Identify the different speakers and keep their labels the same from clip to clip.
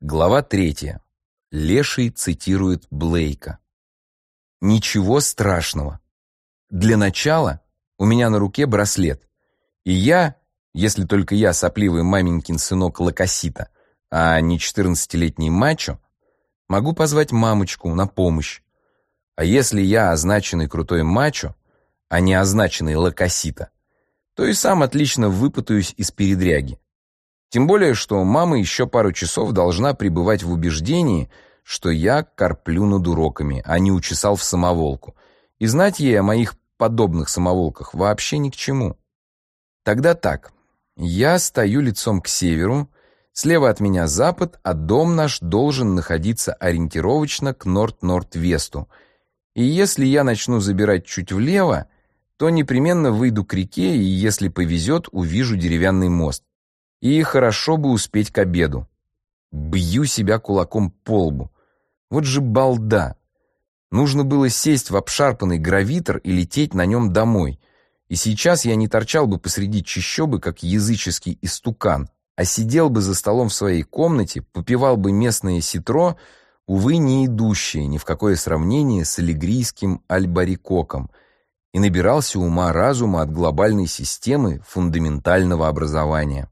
Speaker 1: Глава 3. Леший цитирует Блейка. Ничего страшного. Для начала у меня на руке браслет. И я, если только я сопливый маменькин сынок Лакасита, а не 14-летний мачо, могу позвать мамочку на помощь. А если я означенный крутой мачо, а не означенный Лакасита, то и сам отлично выпутаюсь из передряги. Тем более, что мама еще пару часов должна пребывать в убеждении, что я корплю над уроками, а не учесал в самоволку. И знать ей о моих подобных самоволках вообще ни к чему. Тогда так. Я стою лицом к северу, слева от меня запад, а дом наш должен находиться ориентировочно к норд-норд-весту. И если я начну забирать чуть влево, то непременно выйду к реке и, если повезет, увижу деревянный мост. И хорошо бы успеть к обеду. Бью себя кулаком по лбу. Вот же балда. Нужно было сесть в обшарпанный гравитор и лететь на нем домой. И сейчас я не торчал бы посреди чащобы, как языческий истукан, а сидел бы за столом в своей комнате, попивал бы местное ситро, увы, не идущее ни в какое сравнение с аллегрийским альбарикоком, и набирался ума-разума от глобальной системы фундаментального образования.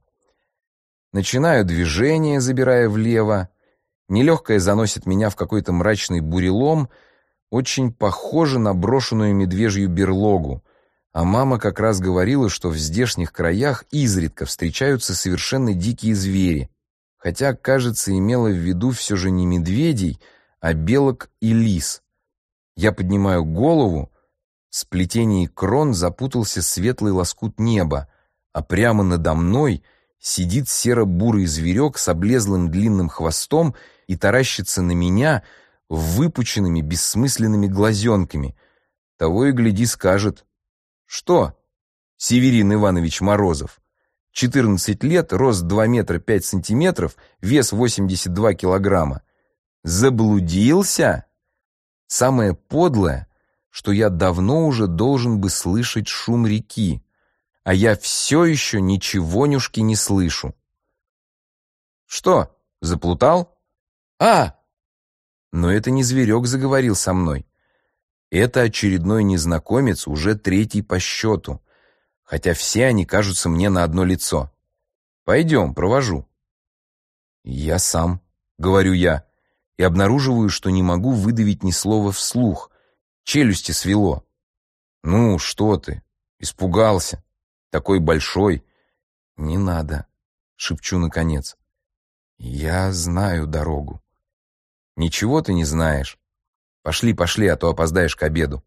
Speaker 1: Начинаю движение, забирая влево. Нелегкое заносит меня в какой-то мрачный бурелом, очень похоже на брошенную медвежью берлогу. А мама как раз говорила, что в здешних краях изредка встречаются совершенно дикие звери, хотя, кажется, имела в виду все же не медведей, а белок и лис. Я поднимаю голову, в сплетении крон запутался светлый лоскут неба, а прямо надо мной сидит серо-бурый зверек с облезлым длинным хвостом и таращится на меня выпученными бессмысленными глазенками. Того и гляди скажет: «Что, Северин Иванович Морозов, 14 лет, рост 2 метра 5 сантиметров, вес 82 килограмма. Заблудился?» Самое подлое, что я давно уже должен бы слышать шум реки, а я все еще ничегонюшки не слышу. «Что, заплутал?» «А!» Но это не зверек заговорил со мной. Это очередной незнакомец, уже третий по счету, хотя все они кажутся мне на одно лицо. «Пойдем, провожу». «Я сам», — говорю я, и обнаруживаю, что не могу выдавить ни слова вслух. Челюсти свело. «Ну, что ты? Испугался? Такой большой». «Не надо», — шепчу наконец. «Я знаю дорогу». «Ничего ты не знаешь. Пошли, пошли, а то опоздаешь к обеду».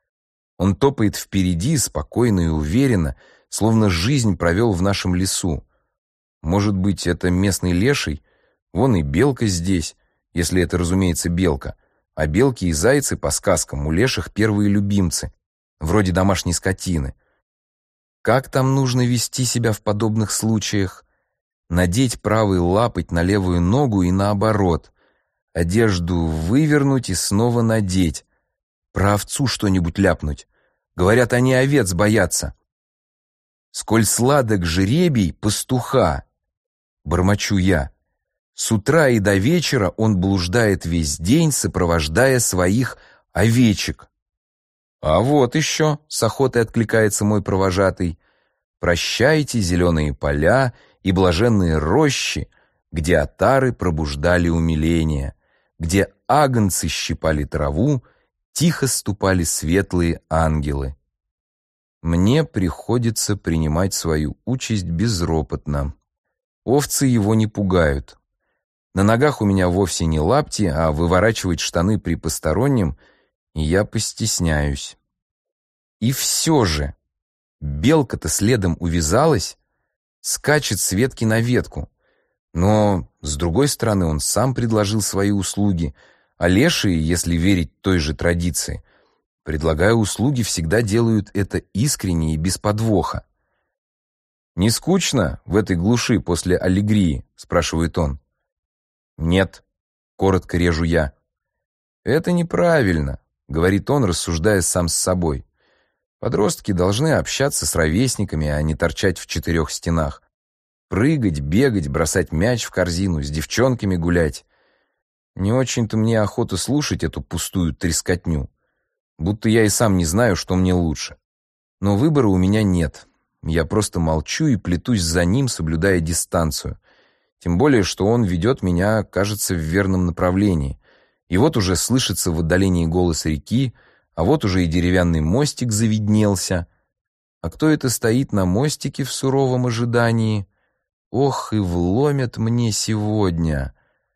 Speaker 1: Он топает впереди, спокойно и уверенно, словно жизнь провел в нашем лесу. Может быть, это местный леший? Вон и белка здесь, если это, разумеется, белка. А белки и зайцы, по сказкам, у леших первые любимцы, вроде домашней скотины. Как там нужно вести себя в подобных случаях? Надеть правый лапоть на левую ногу и наоборот. Одежду вывернуть и снова надеть. Про овцу что-нибудь ляпнуть. Говорят, они овец боятся. «Сколь сладок жребий пастуха», — бормочу я. С утра и до вечера он блуждает весь день, сопровождая своих овечек. «А вот еще», — с охотой откликается мой провожатый, «прощайте зеленые поля и блаженные рощи, где отары пробуждали умиление, где агнцы щипали траву, тихо ступали светлые ангелы». Мне приходится принимать свою участь безропотно. Овцы его не пугают. На ногах у меня вовсе не лапти, а выворачивать штаны при постороннем я постесняюсь. И все же белка-то следом увязалась, скачет с ветки на ветку. Но, с другой стороны, он сам предложил свои услуги, а лешие, если верить той же традиции, предлагая услуги, всегда делают это искренне и без подвоха. «Не скучно в этой глуши после аллегрии?» — спрашивает он. «Нет», — коротко режу я. «Это неправильно», — говорит он, рассуждая сам с собой. «Подростки должны общаться с ровесниками, а не торчать в 4 стенах. Прыгать, бегать, бросать мяч в корзину, с девчонками гулять. Не очень-то мне охота слушать эту пустую трескотню. Будто я и сам не знаю, что мне лучше. Но выбора у меня нет. Я просто молчу и плетусь за ним, соблюдая дистанцию. Тем более, что он ведет меня, кажется, в верном направлении. И вот уже слышится в отдалении голос реки, а вот уже и деревянный мостик завиднелся. А кто это стоит на мостике в суровом ожидании? Ох, и вломят мне сегодня.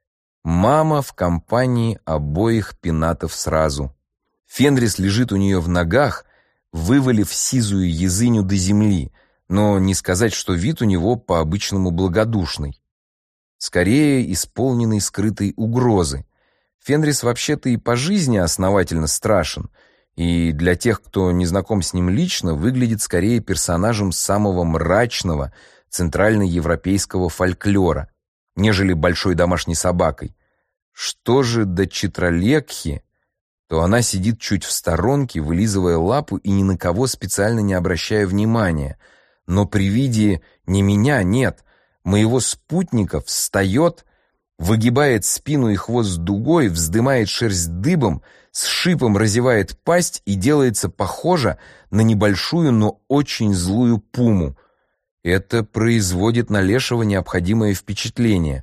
Speaker 1: Мама в компании обоих пенатов сразу. Фенрис лежит у нее в ногах, вывалив сизую языню до земли, но не сказать, что вид у него по-обычному благодушный. Скорее, исполненный скрытой угрозы. Фенрис вообще-то и по жизни основательно страшен, и для тех, кто не знаком с ним лично, выглядит скорее персонажем самого мрачного центральноевропейского фольклора, нежели большой домашней собакой. Что же до Читралekхи, то она сидит чуть в сторонке, вылизывая лапу и ни на кого специально не обращая внимания. Но при виде не меня, нет, моего спутника встает, выгибает спину и хвост дугой, вздымает шерсть дыбом, с шипом разевает пасть и делается похожа на небольшую, но очень злую пуму. Это производит на Лешего необходимое впечатление.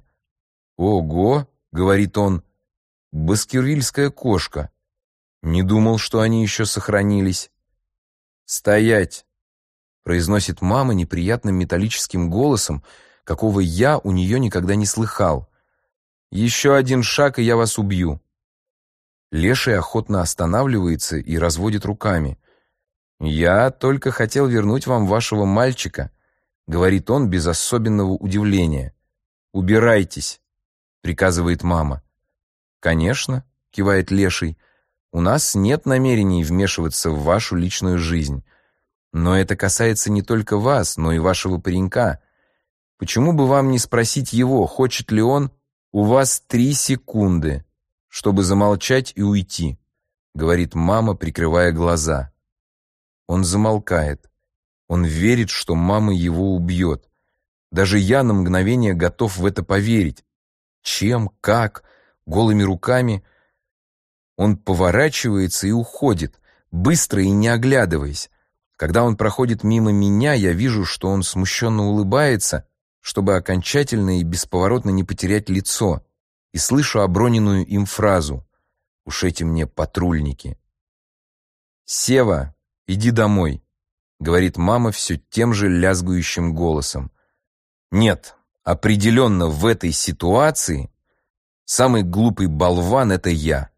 Speaker 1: «Ого!» — говорит он, — «баскервильская кошка. Не думал, что они еще сохранились». «Стоять!» — произносит мама неприятным металлическим голосом, какого я у нее никогда не слыхал. «Еще один шаг, и я вас убью». Леший охотно останавливается и разводит руками. «Я только хотел вернуть вам вашего мальчика», — говорит он без особенного удивления. «Убирайтесь», — приказывает мама. «Конечно», — кивает Леший, — «у нас нет намерений вмешиваться в вашу личную жизнь. Но это касается не только вас, но и вашего паренька. Почему бы вам не спросить его, хочет ли он? У вас 3 секунды, чтобы замолчать и уйти», — говорит мама, прикрывая глаза. Он замолкает. Он верит, что мама его убьет. Даже я на мгновение готов в это поверить. Чем, как, голыми руками? Он поворачивается и уходит, быстро и не оглядываясь. Когда он проходит мимо меня, я вижу, что он смущенно улыбается, чтобы окончательно и бесповоротно не потерять лицо, и слышу оброненную им фразу: «Уж эти мне патрульники». «Сева, иди домой», — говорит мама все тем же лязгающим голосом. Нет, определенно в этой ситуации самый глупый болван — это я.